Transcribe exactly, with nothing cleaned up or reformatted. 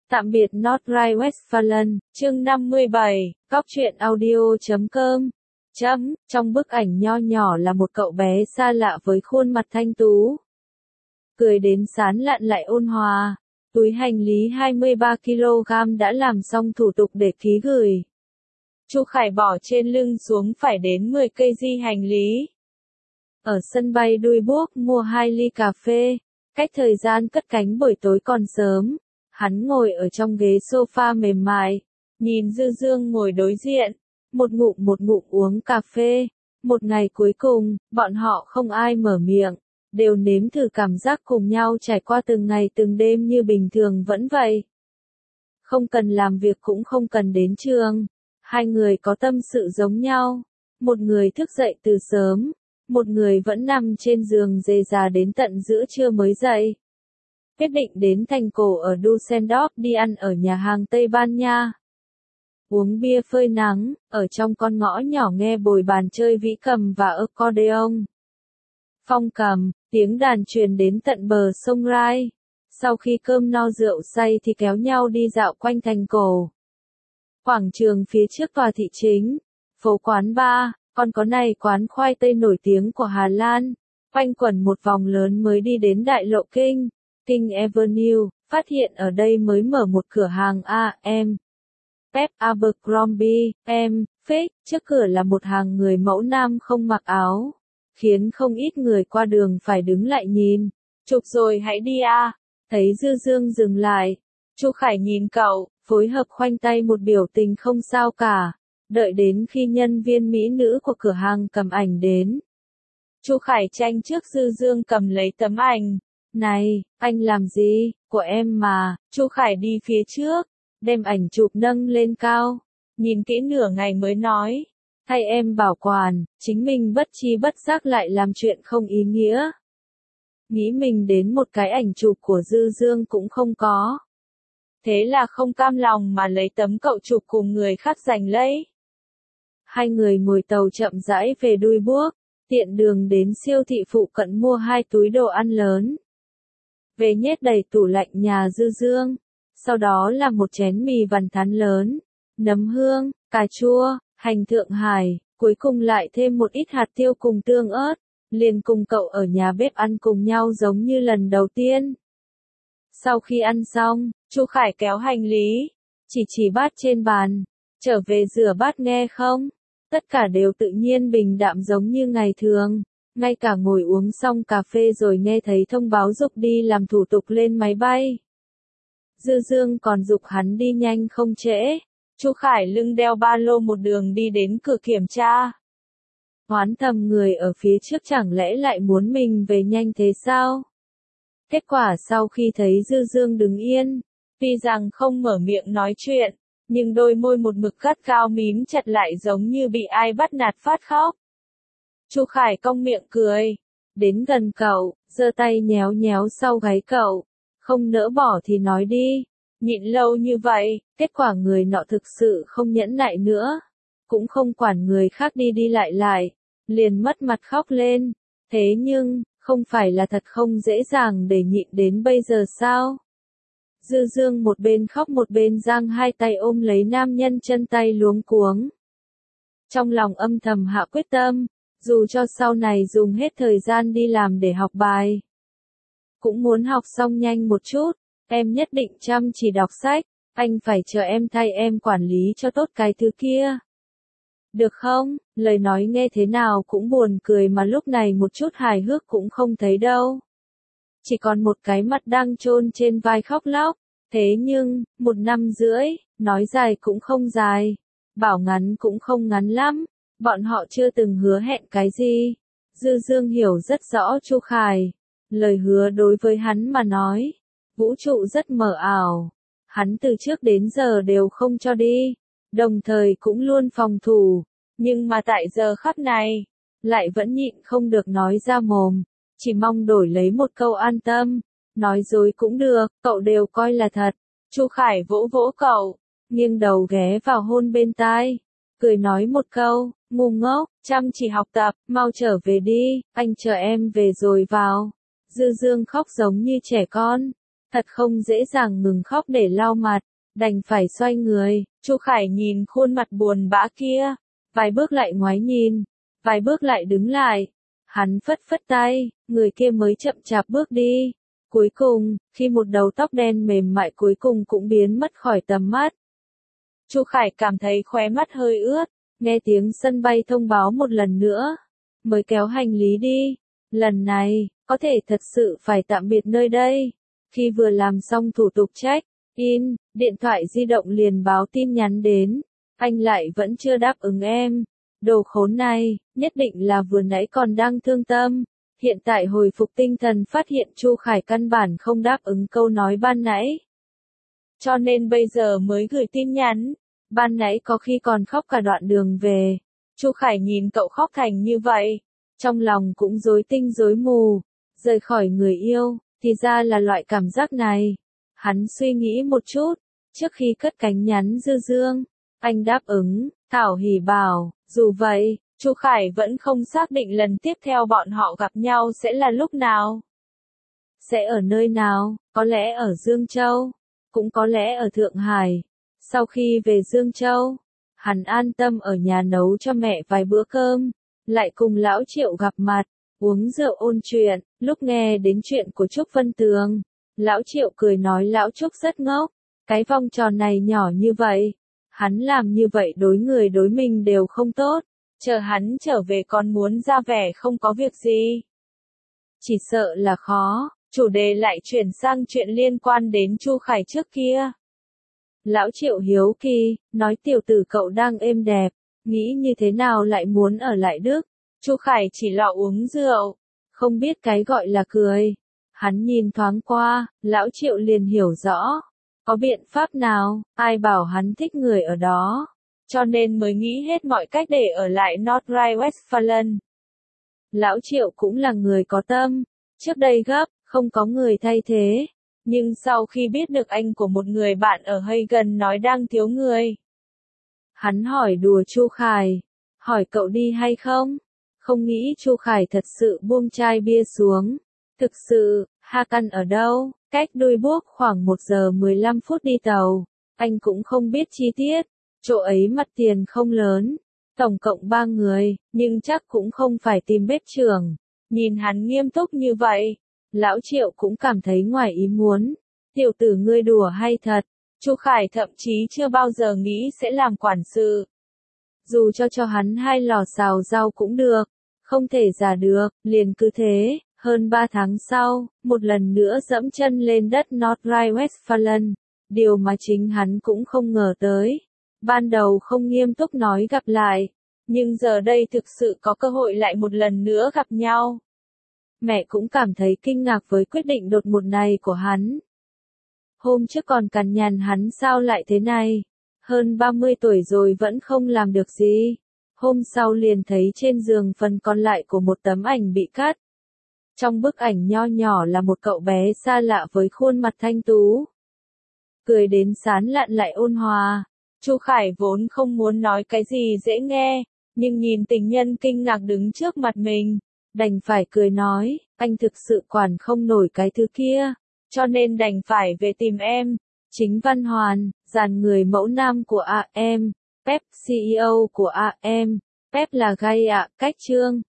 Tạm biệt Nordrhein-Westfalen, chương năm mươi bảy, góc truyện audio chấm com. Chấm, trong bức ảnh nho nhỏ là một cậu bé xa lạ với khuôn mặt thanh tú. Cười đến sán lạn lại ôn hòa. Túi hành lý hai mươi ba ki lô gam đã làm xong thủ tục để ký gửi. Chu Khải bỏ trên lưng xuống phải đến mười ki lô gam hành lý. Ở sân bay Duisburg mua hai ly cà phê. Cách thời gian cất cánh buổi tối còn sớm. Hắn ngồi ở trong ghế sofa mềm mại, nhìn Dư Dương ngồi đối diện, một ngụm một ngụm uống cà phê. Một ngày cuối cùng, bọn họ không ai mở miệng, đều nếm thử cảm giác cùng nhau trải qua từng ngày từng đêm như bình thường vẫn vậy. Không cần làm việc cũng không cần đến trường, hai người có tâm sự giống nhau, một người thức dậy từ sớm, một người vẫn nằm trên giường rề rà đến tận giữa trưa mới dậy. Quyết định đến thành cổ ở Düsseldorf đi ăn ở nhà hàng Tây Ban Nha. Uống bia phơi nắng, ở trong con ngõ nhỏ nghe bồi bàn chơi vĩ cầm và accordion. Phong cầm, tiếng đàn truyền đến tận bờ sông Rai. Sau khi cơm no rượu say thì kéo nhau đi dạo quanh thành cổ. Quảng trường phía trước tòa thị chính, phố quán bar, còn có này quán khoai tây nổi tiếng của Hà Lan. Quanh quẩn một vòng lớn mới đi đến đại lộ King. King Avenue, phát hiện ở đây mới mở một cửa hàng A M. Pep Abercrombie, em, fake, trước cửa là một hàng người mẫu nam không mặc áo. Khiến không ít người qua đường phải đứng lại nhìn. Chụp rồi hãy đi a. Thấy Dư Dương dừng lại. Chu Khải nhìn cậu, phối hợp khoanh tay một biểu tình không sao cả. Đợi đến khi nhân viên mỹ nữ của cửa hàng cầm ảnh đến. Chu Khải tranh trước Dư Dương cầm lấy tấm ảnh. Này, anh làm gì, của em mà. Chu Khải đi phía trước, đem ảnh chụp nâng lên cao, nhìn kỹ nửa ngày mới nói, thay em bảo quản, chính mình bất chi bất giác lại làm chuyện không ý nghĩa. Nghĩ mình đến một cái ảnh chụp của Dư Dương cũng không có. Thế là không cam lòng mà lấy tấm cậu chụp cùng người khác giành lấy. Hai người ngồi tàu chậm rãi về Duisburg, tiện đường đến siêu thị phụ cận mua hai túi đồ ăn lớn. Về nhét đầy tủ lạnh nhà Dư Dương, sau đó là một chén mì vằn thắn lớn, nấm hương, cà chua, hành Thượng Hải, cuối cùng lại thêm một ít hạt tiêu cùng tương ớt, liền cùng cậu ở nhà bếp ăn cùng nhau giống như lần đầu tiên. Sau khi ăn xong, Chu Khải kéo hành lý, chỉ chỉ bát trên bàn, trở về rửa bát nghe không? Tất cả đều tự nhiên bình đạm giống như ngày thường. Ngay cả ngồi uống xong cà phê rồi nghe thấy thông báo dục đi làm thủ tục lên máy bay. Dư Dương còn dục hắn đi nhanh không trễ. Chu Khải lưng đeo ba lô một đường đi đến cửa kiểm tra. Hoán thầm người ở phía trước chẳng lẽ lại muốn mình về nhanh thế sao? Kết quả sau khi thấy Dư Dương đứng yên, tuy rằng không mở miệng nói chuyện, nhưng đôi môi một mực gắt gao mím chặt lại giống như bị ai bắt nạt phát khóc. Chu Khải cong miệng cười, đến gần cậu, giơ tay nhéo nhéo sau gáy cậu, không nỡ bỏ thì nói đi, nhịn lâu như vậy, kết quả người nọ thực sự không nhẫn nại nữa, cũng không quản người khác đi đi lại lại, liền mất mặt khóc lên, thế nhưng, không phải là thật không dễ dàng để nhịn đến bây giờ sao? Dư Dương một bên khóc một bên giang hai tay ôm lấy nam nhân chân tay luống cuống. Trong lòng âm thầm hạ quyết tâm. Dù cho sau này dùng hết thời gian đi làm để học bài, cũng muốn học xong nhanh một chút, em nhất định chăm chỉ đọc sách, anh phải chờ em thay em quản lý cho tốt cái thứ kia. Được không? Lời nói nghe thế nào cũng buồn cười mà lúc này một chút hài hước cũng không thấy đâu. Chỉ còn một cái mặt đang chôn trên vai khóc lóc, thế nhưng, một năm rưỡi, nói dài cũng không dài, bảo ngắn cũng không ngắn lắm. Bọn họ chưa từng hứa hẹn cái gì. Dư Dương hiểu rất rõ Chu Khải. Lời hứa đối với hắn mà nói. Vũ trụ rất mờ ảo. Hắn từ trước đến giờ đều không cho đi. Đồng thời cũng luôn phòng thủ. Nhưng mà tại giờ khắc này. Lại vẫn nhịn không được nói ra mồm. Chỉ mong đổi lấy một câu an tâm. Nói dối cũng được, cậu đều coi là thật. Chu Khải vỗ vỗ cậu. Nghiêng đầu ghé vào hôn bên tai. Cười nói một câu, ngu ngốc, chăm chỉ học tập, mau trở về đi, anh chờ em về rồi vào. Dư Dương khóc giống như trẻ con. Thật không dễ dàng ngừng khóc để lau mặt, đành phải xoay người. Chu Khải nhìn khuôn mặt buồn bã kia, vài bước lại ngoái nhìn, vài bước lại đứng lại. Hắn phất phất tay, người kia mới chậm chạp bước đi. Cuối cùng, khi một đầu tóc đen mềm mại cuối cùng cũng biến mất khỏi tầm mắt, Chu Khải cảm thấy khóe mắt hơi ướt, nghe tiếng sân bay thông báo một lần nữa, mới kéo hành lý đi. Lần này, có thể thật sự phải tạm biệt nơi đây. Khi vừa làm xong thủ tục check-in, điện thoại di động liền báo tin nhắn đến. Anh lại vẫn chưa đáp ứng em. Đồ khốn này, nhất định là vừa nãy còn đang thương tâm. Hiện tại hồi phục tinh thần phát hiện Chu Khải căn bản không đáp ứng câu nói ban nãy. Cho nên bây giờ mới gửi tin nhắn. Ban nãy có khi còn khóc cả đoạn đường về. Chu Khải nhìn cậu khóc thành như vậy, trong lòng cũng rối tinh rối mù. Rời khỏi người yêu, thì ra là loại cảm giác này. Hắn suy nghĩ một chút, trước khi cất cánh nhắn Dư Dương, anh đáp ứng. Thảo hỉ bảo, dù vậy, Chu Khải vẫn không xác định lần tiếp theo bọn họ gặp nhau sẽ là lúc nào. Sẽ ở nơi nào, có lẽ ở Dương Châu, cũng có lẽ ở Thượng Hải. Sau khi về Dương Châu, hắn an tâm ở nhà nấu cho mẹ vài bữa cơm, lại cùng lão Triệu gặp mặt, uống rượu ôn chuyện. Lúc nghe đến chuyện của Trúc Vân Tường, lão Triệu cười nói lão Trúc rất ngốc, cái vòng tròn này nhỏ như vậy, hắn làm như vậy đối người đối mình đều không tốt, chờ hắn trở về còn muốn ra vẻ không có việc gì. Chỉ sợ là khó. Chủ đề lại chuyển sang chuyện liên quan đến Chu Khải trước kia. Lão Triệu hiếu kỳ, nói tiểu tử cậu đang êm đẹp, nghĩ như thế nào lại muốn ở lại Đức. Chu Khải chỉ lọ uống rượu, không biết cái gọi là cười. Hắn nhìn thoáng qua, lão Triệu liền hiểu rõ. Có biện pháp nào, ai bảo hắn thích người ở đó, cho nên mới nghĩ hết mọi cách để ở lại North Rhine-Westphalen. Lão Triệu cũng là người có tâm, trước đây gấp, không có người thay thế. Nhưng sau khi biết được anh của một người bạn ở Hagen nói đang thiếu người, hắn hỏi đùa Chu Khải, hỏi cậu đi hay không? Không nghĩ Chu Khải thật sự buông chai bia xuống. Thực sự, Hagen ở đâu? Cách Duisburg khoảng một giờ mười lăm phút đi tàu. Anh cũng không biết chi tiết. Chỗ ấy mặt tiền không lớn, tổng cộng ba người, nhưng chắc cũng không phải tìm bếp trưởng. Nhìn hắn nghiêm túc như vậy, lão Triệu cũng cảm thấy ngoài ý muốn. Tiểu tử ngươi đùa hay thật? Chu Khải thậm chí chưa bao giờ nghĩ sẽ làm quản sự. Dù cho cho hắn hai lò xào rau cũng được, không thể giả được, liền cứ thế. Hơn ba tháng sau, một lần nữa dẫm chân lên đất North Rhine-Westphalen, điều mà chính hắn cũng không ngờ tới. Ban đầu không nghiêm túc nói gặp lại, nhưng giờ đây thực sự có cơ hội lại một lần nữa gặp nhau. Mẹ cũng cảm thấy kinh ngạc với quyết định đột ngột này của hắn. Hôm trước còn cằn nhằn hắn sao lại thế này, hơn ba mươi tuổi rồi vẫn không làm được gì. Hôm sau liền thấy trên giường phần còn lại của một tấm ảnh bị cắt. Trong bức ảnh nho nhỏ là một cậu bé xa lạ với khuôn mặt thanh tú. Cười đến sán lạn lại ôn hòa. Chu Khải vốn không muốn nói cái gì dễ nghe, nhưng nhìn tình nhân kinh ngạc đứng trước mặt mình, đành phải cười nói, anh thực sự quản không nổi cái thứ kia, cho nên đành phải về tìm em. Chính Văn Hoàn, dàn người mẫu nam của a em, Pep xê e ô của a em, Pep là gay ạ, cách trương.